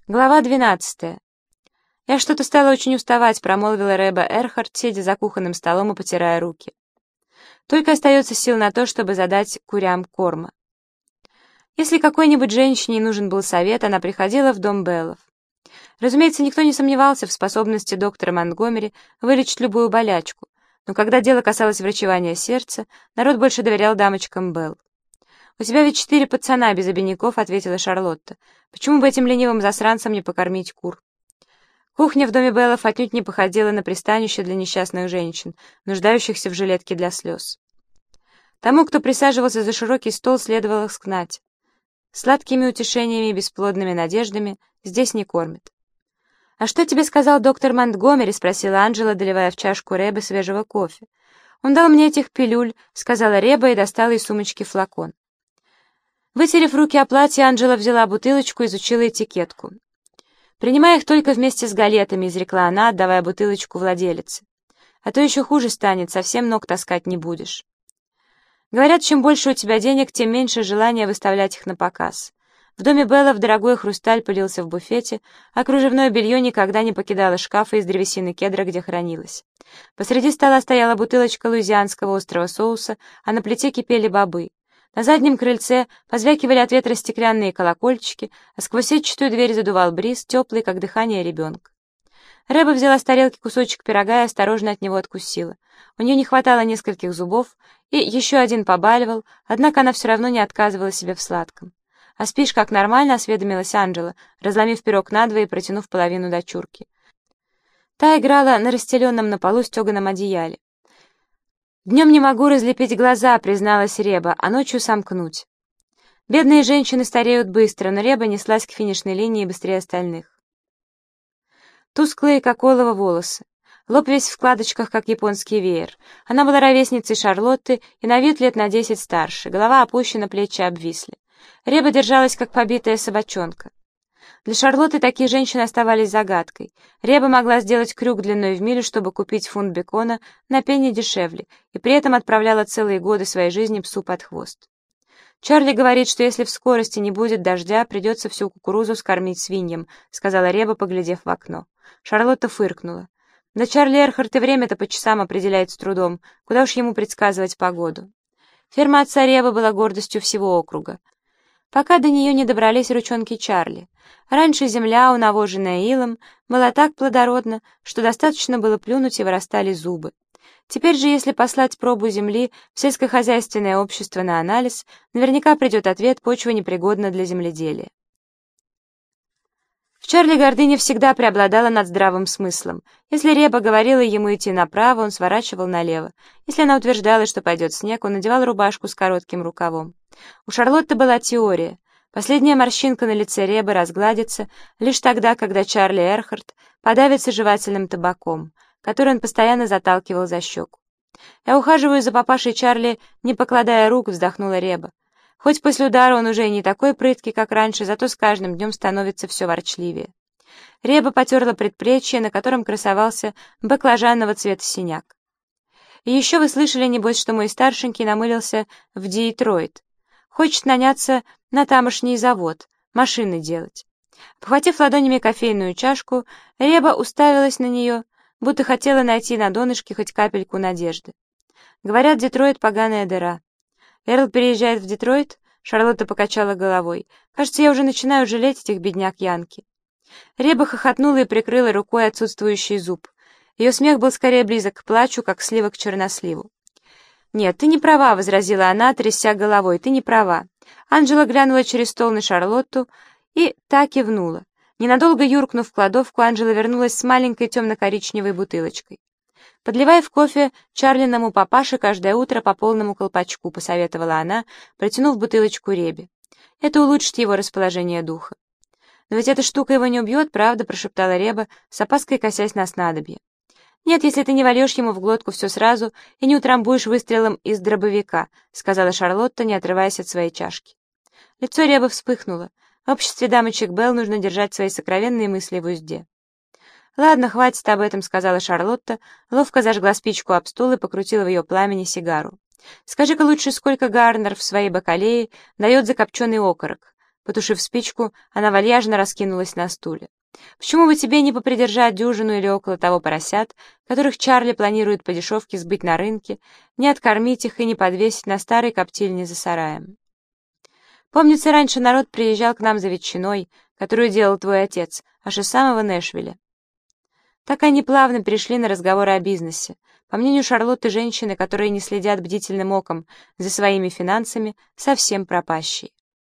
Глава 12. «Я что-то стала очень уставать», — промолвила Ребе Эрхард, сидя за кухонным столом и потирая руки. «Только остается сил на то, чтобы задать курям корма». Если какой-нибудь женщине нужен был совет, она приходила в дом Беллов. Разумеется, никто не сомневался в способности доктора Монтгомери вылечить любую болячку, но когда дело касалось врачевания сердца, народ больше доверял дамочкам Белл. «У тебя ведь 4 пацана без обиняков», — ответила Шарлотта. «Почему бы этим ленивым засранцам не покормить кур?» Кухня в доме Беллов отнюдь не походила на пристанище для несчастных женщин, нуждающихся в жилетке для слез. Тому, кто присаживался за широкий стол, следовало скнать. Сладкими утешениями и бесплодными надеждами здесь не кормят. «А что тебе сказал доктор Монтгомери?» — спросила Анджела, доливая в чашку Ребы свежего кофе. «Он дал мне этих пилюль», — сказала Реба и достала из сумочки флакон. Вытерев руки о платье, Анджела взяла бутылочку и изучила этикетку. «Принимай их только вместе с галетами», — изрекла она, отдавая бутылочку владелице. «А то еще хуже станет, совсем ног таскать не будешь». Говорят, чем больше у тебя денег, тем меньше желания выставлять их на показ. В доме Беллов дорогой хрусталь пылился в буфете, а кружевное белье никогда не покидало шкафа из древесины кедра, где хранилось. Посреди стола стояла бутылочка луизианского острого соуса, а на плите кипели бобы. На заднем крыльце позвякивали от ветра стеклянные колокольчики, а сквозь сетчатую дверь задувал бриз, теплый, как дыхание ребенка. Реба взяла с тарелки кусочек пирога и осторожно от него откусила. У нее не хватало нескольких зубов, и еще один побаливал, однако она все равно не отказывала себе в сладком. «А спишь как нормально?» — осведомилась Анджела, разломив пирог надвое и протянув половину дочурки. Та играла на расстеленном на полу стеганом одеяле. «Днем не могу разлепить глаза», — призналась Реба, — «а ночью сомкнуть». Бедные женщины стареют быстро, но Реба неслась к финишной линии быстрее остальных. Тусклые, как олово, волосы. Лоб весь в складочках, как японский веер. Она была ровесницей Шарлотты и на вид лет на 10 старше. Голова опущена, плечи обвисли. Реба держалась, как побитая собачонка. Для Шарлотты такие женщины оставались загадкой. Реба могла сделать крюк длиной в милю, чтобы купить фунт бекона на пенни дешевле, и при этом отправляла целые годы своей жизни псу под хвост. «Чарли говорит, что если в скорости не будет дождя, придется всю кукурузу скормить свиньям», — сказала Реба, поглядев в окно. Шарлотта фыркнула. «Да Чарли Эрхард и время-то по часам определяет с трудом. Куда уж ему предсказывать погоду?» Ферма отца Ребы была гордостью всего округа, пока до нее не добрались ручонки Чарли. Раньше земля, унавоженная илом, была так плодородна, что достаточно было плюнуть, и вырастали зубы. Теперь же, если послать пробу земли в сельскохозяйственное общество на анализ, наверняка придет ответ: почва непригодна для земледелия. В Чарли гордыня всегда преобладала над здравым смыслом. Если Реба говорила ему идти направо, он сворачивал налево. Если она утверждала, что пойдет снег, он надевал рубашку с коротким рукавом. У Шарлотты была теория. Последняя морщинка на лице Ребы разгладится лишь тогда, когда Чарли Эрхард подавится жевательным табаком, который он постоянно заталкивал за щеку. «Я ухаживаю за папашей Чарли, не покладая рук», — вздохнула Реба. «Хоть после удара он уже не такой прыткий, как раньше, зато с каждым днем становится все ворчливее». Реба потерла предплечье, на котором красовался баклажанного цвета синяк. «И еще вы слышали, небось, что мой старшенький намылился в Детройт. Хочет наняться на тамошний завод, машины делать». Обхватив ладонями кофейную чашку, Реба уставилась на нее, будто хотела найти на донышке хоть капельку надежды. «Говорят, Детройт — поганая дыра». «Эрл переезжает в Детройт?» — Шарлотта покачала головой. «Кажется, я уже начинаю жалеть этих бедняк-янки». Реба хохотнула и прикрыла рукой отсутствующий зуб. Ее смех был скорее близок к плачу, как слива к черносливу. «Нет, ты не права», — возразила она, тряся головой. «Ты не права». Анджела глянула через стол на Шарлотту и та кивнула. Ненадолго юркнув в кладовку, Анджела вернулась с маленькой темно-коричневой бутылочкой. «Подливай в кофе Чарлиному папаше каждое утро по полному колпачку», — посоветовала она, протянув бутылочку Ребе. «Это улучшит его расположение духа». «Но ведь эта штука его не убьет, правда?» — прошептала Реба, с опаской косясь на снадобье. «Нет, если ты не вольешь ему в глотку все сразу и не утрамбуешь выстрелом из дробовика», — сказала Шарлотта, не отрываясь от своей чашки. Лицо Ребы вспыхнуло. В обществе дамочек Белл нужно держать свои сокровенные мысли в узде. «Ладно, хватит об этом», — сказала Шарлотта, ловко зажгла спичку об стул и покрутила в ее пламени сигару. «Скажи-ка лучше, сколько Гарнер в своей бакалее дает за копченый окорок. Потушив спичку, она вальяжно раскинулась на стуле. «Почему бы тебе не попридержать дюжину или около того поросят, которых Чарли планирует по дешевке сбыть на рынке, не откормить их и не подвесить на старой коптильне за сараем? Помнится, раньше народ приезжал к нам за ветчиной, которую делал твой отец, аж из самого Нэшвилля». Так они плавно перешли на разговоры о бизнесе. По мнению Шарлотты, женщины, которые не следят бдительным оком за своими финансами, совсем пропащие.